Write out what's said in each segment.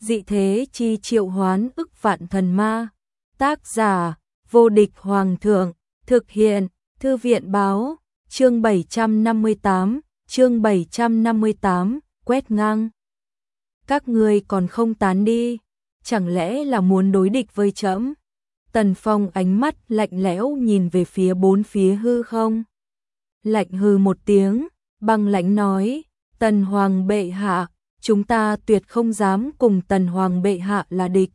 dị thế chi triệu hoán ức vạn thần ma. Tác giả, vô địch hoàng thượng, thực hiện, thư viện báo, chương 758, quét ngang. Các ngươi còn không tán đi, chẳng lẽ là muốn đối địch với trẫm? Tần Phong ánh mắt lạnh lẽo nhìn về phía bốn phía hư không. Lạnh hư một tiếng, băng lãnh nói, Tần Hoàng bệ hạ, chúng ta tuyệt không dám cùng Tần Hoàng bệ hạ là địch.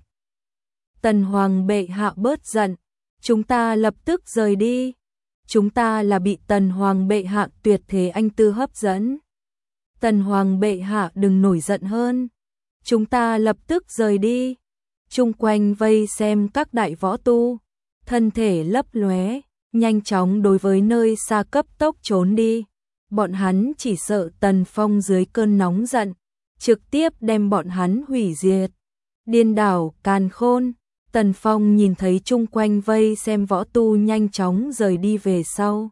Tần Hoàng bệ hạ bớt giận, chúng ta lập tức rời đi. Chúng ta là bị Tần Hoàng bệ hạ tuyệt thế anh tư hấp dẫn. Tần Hoàng bệ hạ đừng nổi giận hơn. Chúng ta lập tức rời đi. Chung quanh vây xem các đại võ tu, thân thể lấp lóe, nhanh chóng đối với nơi xa cấp tốc trốn đi. Bọn hắn chỉ sợ Tần Phong dưới cơn nóng giận, trực tiếp đem bọn hắn hủy diệt. Điên đảo càn khôn, Tần Phong nhìn thấy chung quanh vây xem võ tu nhanh chóng rời đi về sau.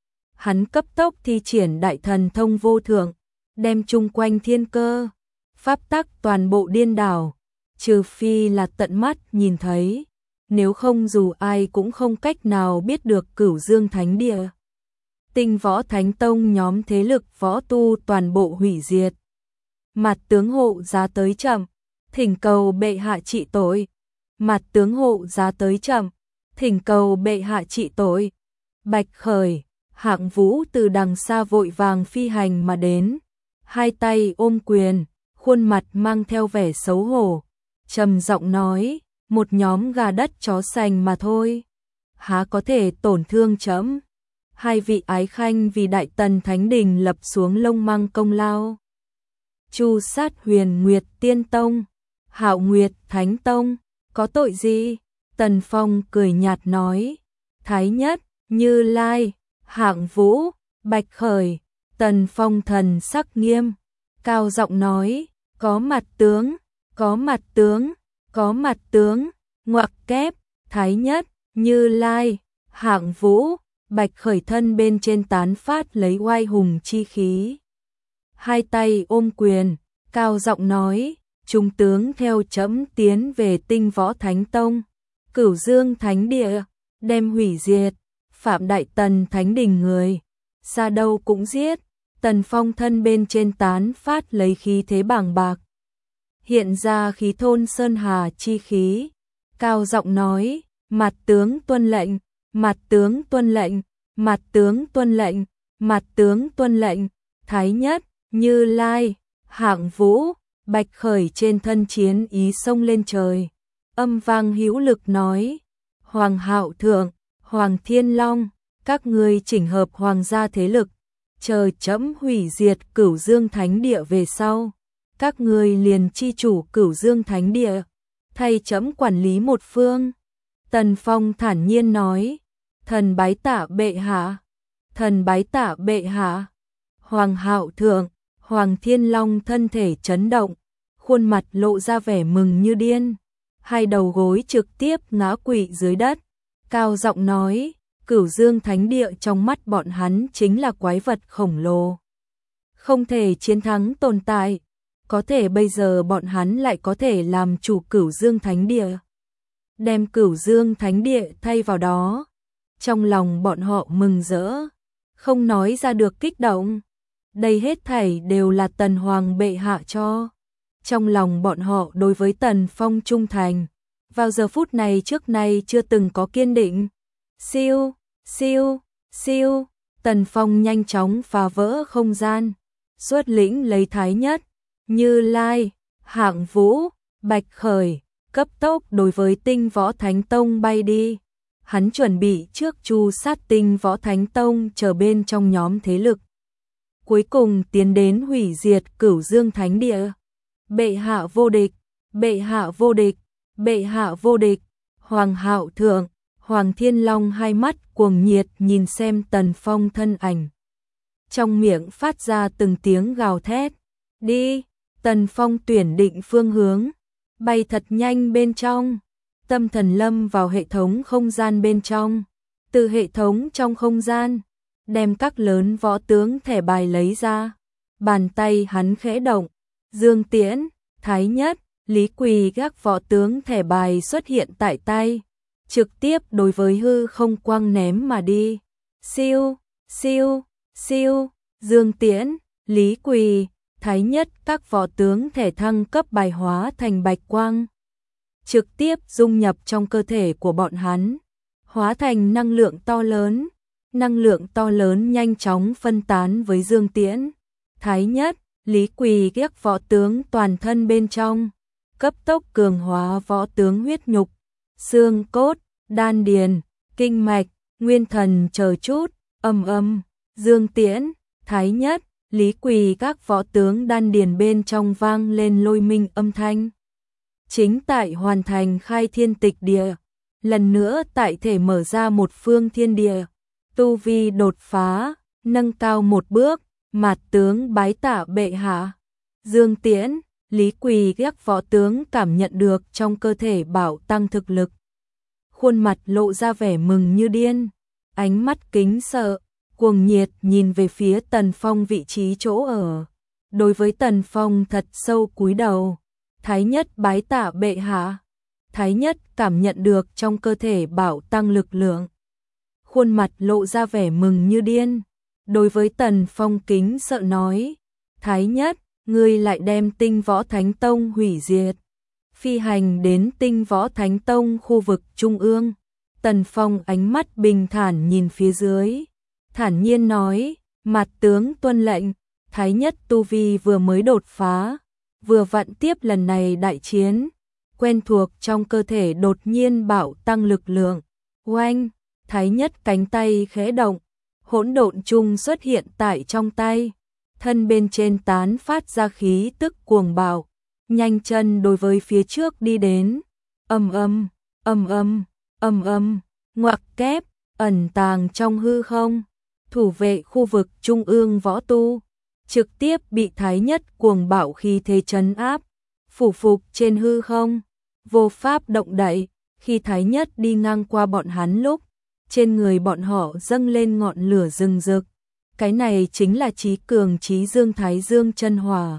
Hắn cấp tốc thi triển đại thần thông vô thượng, đem chung quanh thiên cơ, pháp tắc toàn bộ điên đảo, trừ phi là tận mắt nhìn thấy, nếu không dù ai cũng không cách nào biết được Cửu Dương Thánh Địa. Tinh Võ Thánh Tông nhóm thế lực võ tu toàn bộ hủy diệt. Mặt tướng hộ giá tới chậm, thỉnh cầu bệ hạ trị tội. Mặt tướng hộ giá tới chậm, thỉnh cầu bệ hạ trị tội. Bạch Khởi, Hạng Vũ từ đằng xa vội vàng phi hành mà đến, hai tay ôm quyền, khuôn mặt mang theo vẻ xấu hổ, trầm giọng nói, một nhóm gà đất chó sành mà thôi, há có thể tổn thương trẫm. Hai vị ái khanh vì Đại Tần Thánh Đình lập xuống lông măng công lao. Chu sát Huyền Nguyệt Tiên Tông, Hạo Nguyệt Thánh Tông, có tội gì? Tần Phong cười nhạt nói, Thái Nhất, Như Lai, Hạng Vũ, Bạch Khởi. Tần Phong thần sắc nghiêm, cao giọng nói, có mặt tướng, có mặt tướng, có mặt tướng, ngoặc kép, Thái Nhất, Như Lai, Hạng Vũ, Bạch Khởi thân bên trên tán phát lấy oai hùng chi khí. Hai tay ôm quyền, cao giọng nói, trung tướng theo trẫm tiến về Tinh Võ Thánh Tông, Cửu Dương Thánh Địa, đem hủy diệt, phạm Đại Tần Thánh Đình người, xa đâu cũng giết. Tần Phong thân bên trên tán phát lấy khí thế bàng bạc, hiện ra khí thôn sơn hà chi khí, cao giọng nói, mặt tướng tuân lệnh, mặt tướng tuân lệnh, mặt tướng tuân lệnh, mặt tướng tuân lệnh. Thái Nhất, Như Lai, Hạng Vũ, Bạch Khởi trên thân chiến ý xông lên trời, âm vang hữu lực nói, Hoàng Hạo Thượng, Hoàng Thiên Long, các ngươi chỉnh hợp hoàng gia thế lực, chờ trẫm hủy diệt Cửu Dương Thánh Địa về sau, các ngươi liền chi chủ Cửu Dương Thánh Địa, thay trẫm quản lý một phương. Tần Phong thản nhiên nói, thần bái tạ bệ hạ, thần bái tạ bệ hạ. Hoàng Hạo Thượng, Hoàng Thiên Long thân thể chấn động, khuôn mặt lộ ra vẻ mừng như điên, hai đầu gối trực tiếp ngã quỵ dưới đất, cao giọng nói, Cửu Dương Thánh Địa trong mắt bọn hắn chính là quái vật khổng lồ, không thể chiến thắng tồn tại, có thể bây giờ bọn hắn lại có thể làm chủ Cửu Dương Thánh Địa, đem Cửu Dương Thánh Địa thay vào đó. Trong lòng bọn họ mừng rỡ, không nói ra được kích động. Đây hết thảy đều là Tần Hoàng bệ hạ cho. Trong lòng bọn họ đối với Tần Phong trung thành, vào giờ phút này trước nay chưa từng có kiên định. Siêu, siêu, siêu, Tần Phong nhanh chóng phá vỡ không gian, xuất lĩnh lấy Thái Nhất, Như Lai, Hạng Vũ, Bạch Khởi, cấp tốc đối với Tinh Võ Thánh Tông bay đi. Hắn chuẩn bị trước chu sát Tinh Võ Thánh Tông chờ bên trong nhóm thế lực, cuối cùng tiến đến hủy diệt Cửu Dương Thánh Địa. Bệ hạ vô địch, bệ hạ vô địch, bệ hạ vô địch. Hoàng Hạo Thượng, Hoàng Thiên Long hai mắt cuồng nhiệt nhìn xem Tần Phong thân ảnh, trong miệng phát ra từng tiếng gào thét. Đi. Tần Phong tuyển định phương hướng, bay thật nhanh bên trong, tâm thần lâm vào hệ thống không gian bên trong, từ hệ thống trong không gian đem các lớn võ tướng thẻ bài lấy ra, bàn tay hắn khẽ động, Dương Tiễn, Thái Nhất, Lý Quỳ gác võ tướng thẻ bài xuất hiện tại tay, trực tiếp đối với hư không quăng ném mà đi. Siêu, siêu, siêu, Dương Tiễn, Lý Quỳ, Thái Nhất các võ tướng thể thăng cấp bài hóa thành bạch quang, trực tiếp dung nhập trong cơ thể của bọn hắn, hóa thành năng lượng to lớn. Năng lượng to lớn nhanh chóng phân tán với Dương Tiễn, Thái Nhất, Lý Quỳ ghép võ tướng toàn thân bên trong, cấp tốc cường hóa võ tướng huyết nhục, xương cốt, đan điền, kinh mạch, nguyên thần chờ chút, Dương Tiễn, Thái Nhất, Lý Quỳ các võ tướng đan điền bên trong vang lên lôi minh âm thanh. Chính tại hoàn thành khai thiên tịch địa, lần nữa tại thể mở ra một phương thiên địa, tu vi đột phá, nâng cao một bước, mạt tướng bái tạ bệ hạ. Dương Tiễn, Lý Quỳ các võ tướng cảm nhận được trong cơ thể bảo tăng thực lực. Khuôn mặt lộ ra vẻ mừng như điên, ánh mắt kính sợ, cuồng nhiệt nhìn về phía Tần Phong vị trí chỗ ở. Đối với Tần Phong thật sâu cúi đầu, Thái Nhất bái tạ bệ hạ. Thái Nhất cảm nhận được trong cơ thể bảo tăng lực lượng. Khuôn mặt lộ ra vẻ mừng như điên. Đối với Tần Phong kính sợ nói, Thái Nhất, ngươi lại đem Tinh Võ Thánh Tông hủy diệt. Phi hành đến Tinh Võ Thánh Tông khu vực trung ương. Tần Phong ánh mắt bình thản nhìn phía dưới, thản nhiên nói, mặt tướng tuân lệnh. Thái Nhất tu vi vừa mới đột phá, vừa vặn tiếp lần này đại chiến, quen thuộc trong cơ thể đột nhiên bạo tăng lực lượng. Oanh, Thái Nhất cánh tay khẽ động, hỗn độn chung xuất hiện tại trong tay, thân bên trên tán phát ra khí tức cuồng bạo, nhanh chân đối với phía trước đi đến. Ngoặc kép, ẩn tàng trong hư không, thủ vệ khu vực trung ương võ tu, trực tiếp bị Thái Nhất cuồng bạo khí thế trấn áp, phủ phục trên hư không, vô pháp động đậy. Khi Thái Nhất đi ngang qua bọn hắn lúc, trên người bọn họ dâng lên ngọn lửa rừng rực. Cái này chính là chí cường chí dương Thái Dương chân hỏa.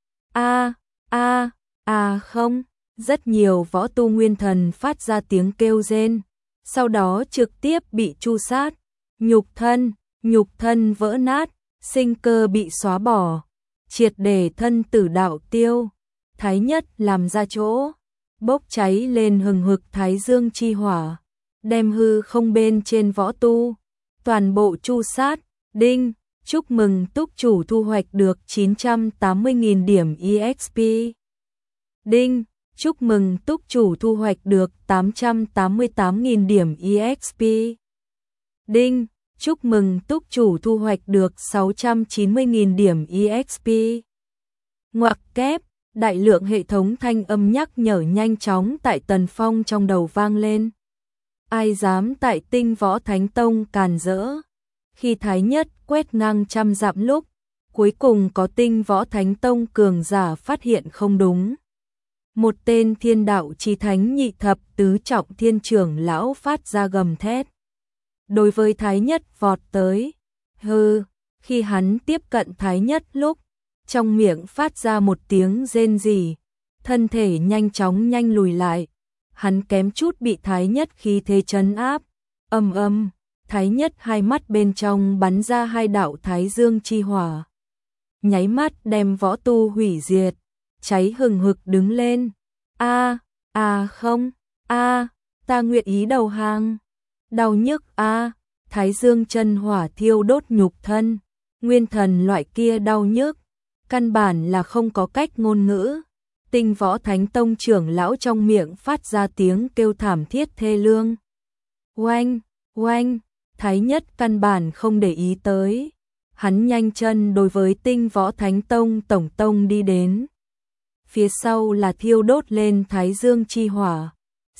Không, rất nhiều võ tu nguyên thần phát ra tiếng kêu rên, sau đó trực tiếp bị tru sát, nhục thân vỡ nát, sinh cơ bị xóa bỏ, triệt để thân tử đạo tiêu. Thái Nhất làm ra chỗ, bốc cháy lên hừng hực Thái Dương chi hỏa, đem hư không bên trên võ tu, toàn bộ tru sát. Đinh, chúc mừng túc chủ thu hoạch được 980.000 điểm EXP. Đinh, chúc mừng túc chủ thu hoạch được 888.000 điểm EXP. Đinh, chúc mừng túc chủ thu hoạch được 690.000 điểm EXP. Ngoặc kép, đại lượng hệ thống thanh âm nhắc nhở nhanh chóng tại Tần Phong trong đầu vang lên. Ai dám tại Tinh Võ Thánh Tông càn rỡ? Khi Thái Nhất quét ngang trăm dặm lúc, cuối cùng có Tinh Võ Thánh Tông cường giả phát hiện không đúng. Một tên thiên đạo chi thánh nhị thập tứ trọng thiên trưởng lão phát ra gầm thét. Đối với Thái Nhất vọt tới. Khi hắn tiếp cận Thái Nhất lúc, trong miệng phát ra một tiếng rên rỉ, thân thể nhanh chóng nhanh lùi lại. Hắn kém chút bị Thái Nhất khí thế trấn áp. Thái Nhất hai mắt bên trong bắn ra hai đạo Thái Dương chi hỏa, nháy mắt đem võ tu hủy diệt, cháy hừng hực đứng lên. Ta nguyện ý đầu hàng. Đau nhức Thái Dương chân hỏa thiêu đốt nhục thân, nguyên thần loại kia đau nhức, căn bản là không có cách ngôn ngữ. Tinh Võ Thánh Tông trưởng lão trong miệng phát ra tiếng kêu thảm thiết thê lương. Oanh, Thái Nhất căn bản không để ý tới. Hắn nhanh chân đối với Tinh Võ Thánh Tông tổng tông đi đến. Phía sau là thiêu đốt lên Thái Dương chi hỏa.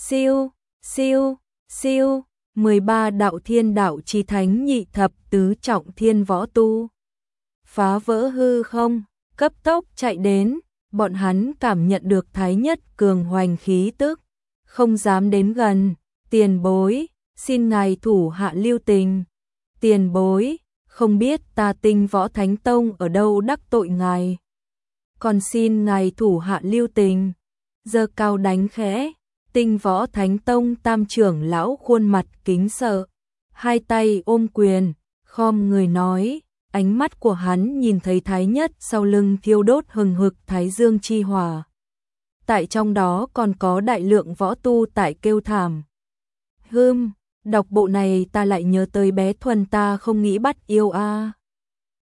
Siêu, 13 đạo thiên đạo chi thánh nhị thập tứ trọng thiên võ tu. Phá vỡ hư không, cấp tốc chạy đến. Bọn hắn cảm nhận được Thái Nhất cường hoành khí tức, không dám đến gần. Tiền bối, xin ngài thủ hạ lưu tình. Tiền bối, không biết ta Tinh Võ Thánh Tông ở đâu đắc tội ngài, còn xin ngài thủ hạ lưu tình. giơ cao đánh khẽ. Tinh Võ Thánh Tông Tam trưởng lão khuôn mặt kính sợ, hai tay ôm quyền, khom người nói, ánh mắt của hắn nhìn thấy Thái Nhất sau lưng thiêu đốt hừng hực Thái Dương chi hỏa. Tại trong đó còn có đại lượng võ tu tại kêu thảm. Đọc bộ này ta lại nhớ tới bé Thuần ta không nghĩ bắt yêu a.